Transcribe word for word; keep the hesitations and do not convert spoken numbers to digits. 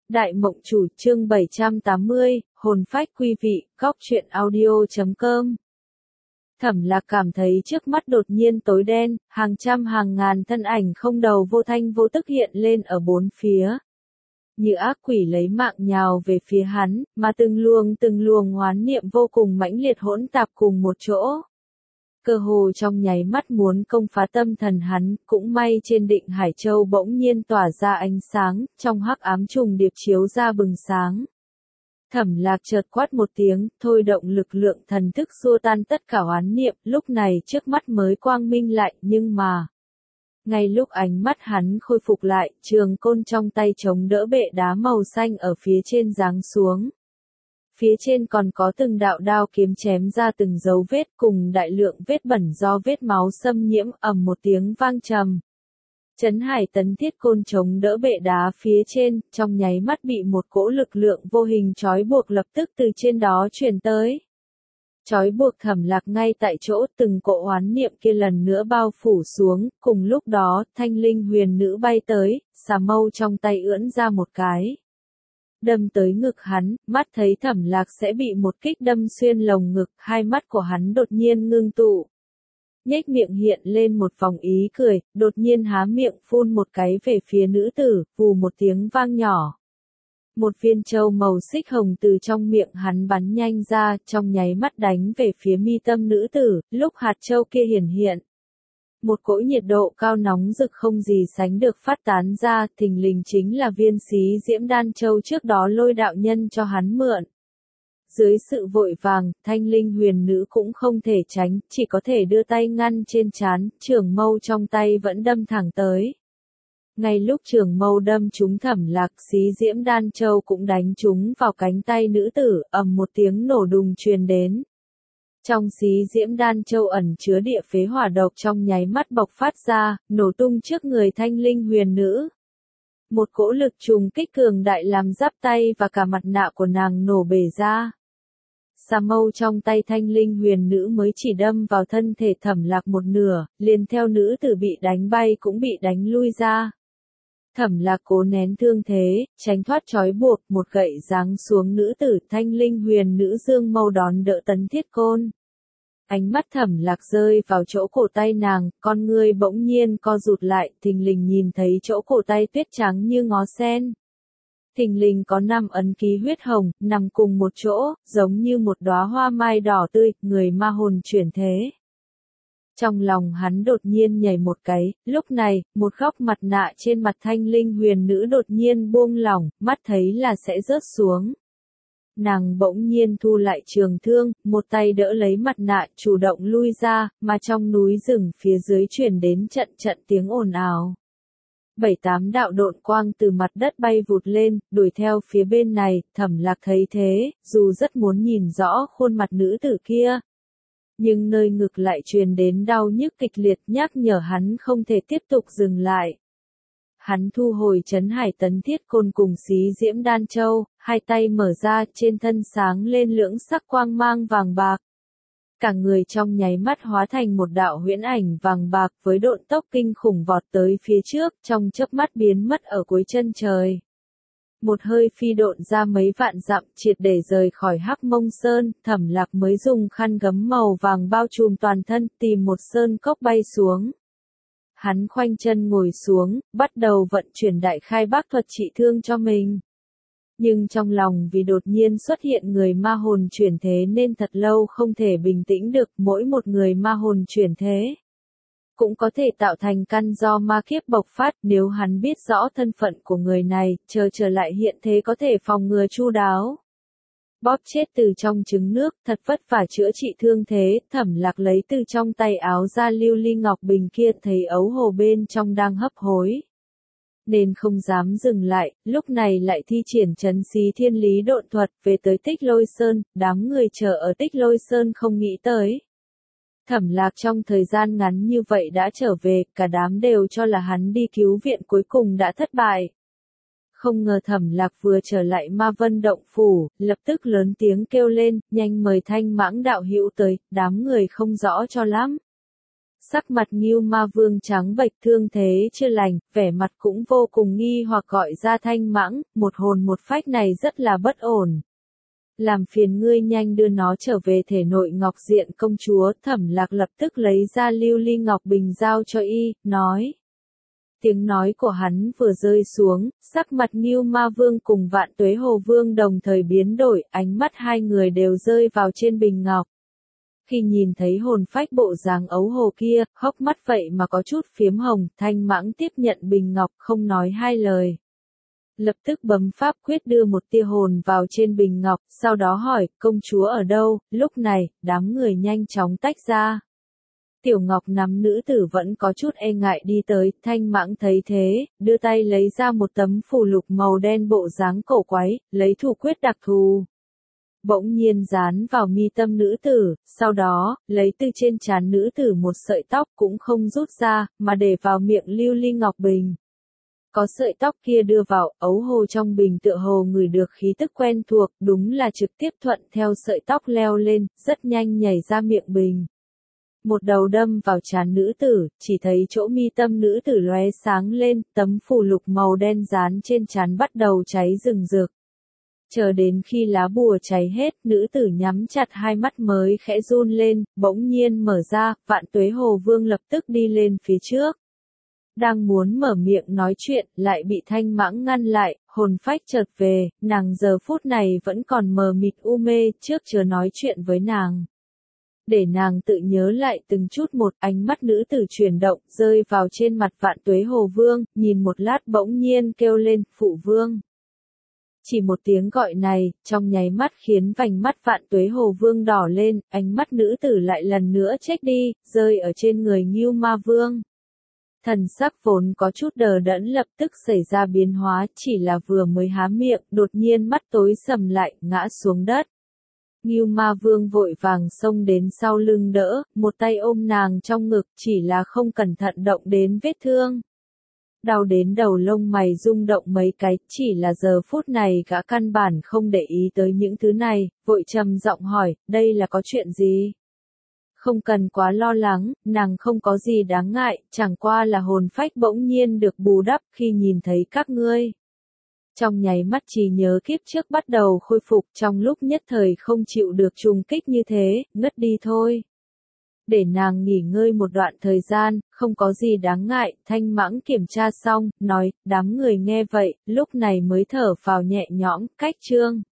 Đại Mộng Chủ chương bảy trăm tám mươi, hồn phách quý vị, góc truyện audio chấm com. Thẩm Lạc cảm thấy trước mắt đột nhiên tối đen, hàng trăm hàng ngàn thân ảnh không đầu vô thanh vô tức hiện lên ở bốn phía. Như ác quỷ lấy mạng nhào về phía hắn, mà từng luồng từng luồng oán niệm vô cùng mãnh liệt hỗn tạp cùng một chỗ. Cơ hồ trong nháy mắt muốn công phá tâm thần hắn, cũng may trên Định Hải Châu bỗng nhiên tỏa ra ánh sáng, trong hắc ám trùng điệp chiếu ra bừng sáng. Thẩm Lạc chợt quát một tiếng, thôi động lực lượng thần thức xua tan tất cả oán niệm, lúc này trước mắt mới quang minh lại, nhưng mà... Ngay lúc ánh mắt hắn khôi phục lại, trường côn trong tay chống đỡ bệ đá màu xanh ở phía trên giáng xuống. Phía trên còn có từng đạo đao kiếm chém ra từng dấu vết cùng đại lượng vết bẩn do vết máu xâm nhiễm, ầm một tiếng vang trầm. Trấn Hải Tấn Thiết côn chống đỡ bệ đá phía trên, trong nháy mắt bị một cỗ lực lượng vô hình trói buộc lập tức từ trên đó truyền tới. Trói buộc Thẩm Lạc ngay tại chỗ, từng cỗ oán niệm kia lần nữa bao phủ xuống, cùng lúc đó, thanh linh huyền nữ bay tới, xà mâu trong tay ưỡn ra một cái. Đâm tới ngực hắn, mắt thấy Thẩm Lạc sẽ bị một kích đâm xuyên lồng ngực, hai mắt của hắn đột nhiên ngưng tụ. Nhếch miệng hiện lên một vòng ý cười, đột nhiên há miệng phun một cái về phía nữ tử, vù một tiếng vang nhỏ. Một viên châu màu xích hồng từ trong miệng hắn bắn nhanh ra, trong nháy mắt đánh về phía mi tâm nữ tử, lúc hạt châu kia hiển hiện. Một cỗ nhiệt độ cao nóng rực không gì sánh được phát tán ra, thình lình chính là viên xí diễm đan châu trước đó Lôi đạo nhân cho hắn mượn. Dưới sự vội vàng, thanh linh huyền nữ cũng không thể tránh, chỉ có thể đưa tay ngăn trên trán, trường mâu trong tay vẫn đâm thẳng tới. Ngay lúc trường mâu đâm trúng Thẩm Lạc, xí diễm đan châu cũng đánh trúng vào cánh tay nữ tử, ầm một tiếng nổ đùng truyền đến. Trong xí diễm đan châu ẩn chứa địa phế hỏa độc trong nháy mắt bộc phát ra, nổ tung trước người thanh linh huyền nữ. Một cỗ lực trùng kích cường đại làm giáp tay và cả mặt nạ của nàng nổ bể ra. Xà mâu trong tay thanh linh huyền nữ mới chỉ đâm vào thân thể Thẩm Lạc một nửa, liền theo nữ tử bị đánh bay cũng bị đánh lui ra. Thẩm Lạc cố nén thương thế, tránh thoát trói buộc, một gậy giáng xuống nữ tử, thanh linh huyền nữ dương mâu đón đỡ tấn thiết côn. Ánh mắt Thẩm Lạc rơi vào chỗ cổ tay nàng, con ngươi bỗng nhiên co rụt lại, thình lình nhìn thấy chỗ cổ tay tuyết trắng như ngó sen. Thình lình có năm ấn ký huyết hồng, nằm cùng một chỗ, giống như một đóa hoa mai đỏ tươi, người ma hồn chuyển thế. Trong lòng hắn đột nhiên nhảy một cái, lúc này, một góc mặt nạ trên mặt thanh linh huyền nữ đột nhiên buông lỏng, mắt thấy là sẽ rớt xuống. Nàng bỗng nhiên thu lại trường thương, một tay đỡ lấy mặt nạ chủ động lui ra, mà trong núi rừng phía dưới truyền đến trận trận tiếng ồn ào. Bảy tám đạo độn quang từ mặt đất bay vụt lên, đuổi theo phía bên này, Thẩm Lạc thấy thế, dù rất muốn nhìn rõ khuôn mặt nữ tử kia. Nhưng nơi ngực lại truyền đến đau nhức kịch liệt nhắc nhở hắn không thể tiếp tục dừng lại. Hắn thu hồi Trấn Hải Tấn Thiết côn cùng xí diễm đan châu, hai tay mở ra trên thân sáng lên lưỡng sắc quang mang vàng bạc. Cả người trong nháy mắt hóa thành một đạo huyễn ảnh vàng bạc với độn tốc kinh khủng vọt tới phía trước, trong chớp mắt biến mất ở cuối chân trời. Một hơi phi độn ra mấy vạn dặm, triệt để rời khỏi Hắc Mông Sơn, Thẩm Lạc mới dùng khăn gấm màu vàng bao trùm toàn thân, tìm một sơn cốc bay xuống. Hắn khoanh chân ngồi xuống, bắt đầu vận chuyển đại khai bác thuật trị thương cho mình. Nhưng trong lòng vì đột nhiên xuất hiện người ma hồn chuyển thế nên thật lâu không thể bình tĩnh được, mỗi một người ma hồn chuyển thế cũng có thể tạo thành căn do ma kiếp bộc phát, nếu hắn biết rõ thân phận của người này, chờ trở lại hiện thế có thể phòng ngừa chu đáo. Bóp chết từ trong trứng nước, thật vất vả chữa trị thương thế, Thẩm Lạc lấy từ trong tay áo ra lưu ly ngọc bình kia, thấy ấu hồ bên trong đang hấp hối. Nên không dám dừng lại, lúc này lại thi triển trấn xí thiên lý độn thuật về tới Tích Lôi Sơn, đám người chờ ở Tích Lôi Sơn không nghĩ tới. Thẩm Lạc trong thời gian ngắn như vậy đã trở về, cả đám đều cho là hắn đi cứu viện cuối cùng đã thất bại. Không ngờ Thẩm Lạc vừa trở lại Ma Vân Động Phủ, lập tức lớn tiếng kêu lên, nhanh mời Thanh Mãng đạo hữu tới, đám người không rõ cho lắm. sắc mặt Ngưu Ma Vương trắng bệch, thương thế chưa lành, vẻ mặt cũng vô cùng nghi hoặc gọi ra Thanh Mãng, một hồn một phách này rất là bất ổn. Làm phiền ngươi nhanh đưa nó trở về thể nội Ngọc Diện công chúa. Thẩm Lạc lập tức lấy ra lưu ly ngọc bình giao cho y, nói. Tiếng nói của hắn vừa rơi xuống, sắc mặt Ngưu Ma Vương cùng Vạn Tuế Hồ Vương đồng thời biến đổi, ánh mắt hai người đều rơi vào trên bình ngọc. Khi nhìn thấy hồn phách bộ dáng ấu hồ kia, hốc mắt vậy mà có chút phiếm hồng, Thanh Mãng tiếp nhận bình ngọc không nói hai lời. Lập tức bấm pháp quyết đưa một tia hồn vào trên bình ngọc, sau đó hỏi, công chúa ở đâu? Lúc này, đám người nhanh chóng tách ra. Tiểu Ngọc nắm nữ tử vẫn có chút e ngại đi tới, Thanh Mãng thấy thế, đưa tay lấy ra một tấm phù lục màu đen bộ dáng cổ quái, lấy thủ quyết đặc thù. Bỗng nhiên dán vào mi tâm nữ tử, sau đó, lấy từ trên trán nữ tử một sợi tóc cũng không rút ra, mà để vào miệng lưu ly ngọc bình. Có sợi tóc kia đưa vào, ấu hồ trong bình tựa hồ ngửi được khí tức quen thuộc, đúng là trực tiếp thuận theo sợi tóc leo lên, rất nhanh nhảy ra miệng bình. Một đầu đâm vào trán nữ tử, chỉ thấy chỗ mi tâm nữ tử lóe sáng lên, tấm phù lục màu đen dán trên trán bắt đầu cháy rừng rực. Chờ đến khi lá bùa cháy hết, nữ tử nhắm chặt hai mắt mới khẽ run lên, bỗng nhiên mở ra, Vạn Tuế Hồ Vương lập tức đi lên phía trước. Đang muốn mở miệng nói chuyện, lại bị Thanh Mãng ngăn lại, hồn phách chợt về, nàng giờ phút này vẫn còn mờ mịt u mê, trước chưa nói chuyện với nàng. Để nàng tự nhớ lại từng chút một, ánh mắt nữ tử chuyển động, rơi vào trên mặt Vạn Tuế Hồ Vương, nhìn một lát bỗng nhiên kêu lên, phụ vương. Chỉ một tiếng gọi này, trong nháy mắt khiến vành mắt Vạn Tuế Hồ Vương đỏ lên, ánh mắt nữ tử lại lần nữa chết đi, rơi ở trên người Ngưu Ma Vương. Thần sắc vốn có chút đờ đẫn lập tức xảy ra biến hóa, chỉ là vừa mới há miệng, đột nhiên mắt tối sầm lại, ngã xuống đất. Ngưu Ma Vương vội vàng xông đến sau lưng đỡ, một tay ôm nàng trong ngực, chỉ là không cẩn thận động đến vết thương. Đau đến đầu lông mày rung động mấy cái, chỉ là giờ phút này gã căn bản không để ý tới những thứ này, vội trầm giọng hỏi, đây là có chuyện gì? Không cần quá lo lắng, nàng không có gì đáng ngại, chẳng qua là hồn phách bỗng nhiên được bù đắp khi nhìn thấy các ngươi. Trong nháy mắt trí nhớ kiếp trước bắt đầu khôi phục, trong lúc nhất thời không chịu được trùng kích như thế, ngất đi thôi. Để nàng nghỉ ngơi một đoạn thời gian, không có gì đáng ngại, Thanh Mãng kiểm tra xong, nói, đám người nghe vậy, lúc này mới thở phào nhẹ nhõm, cách chương.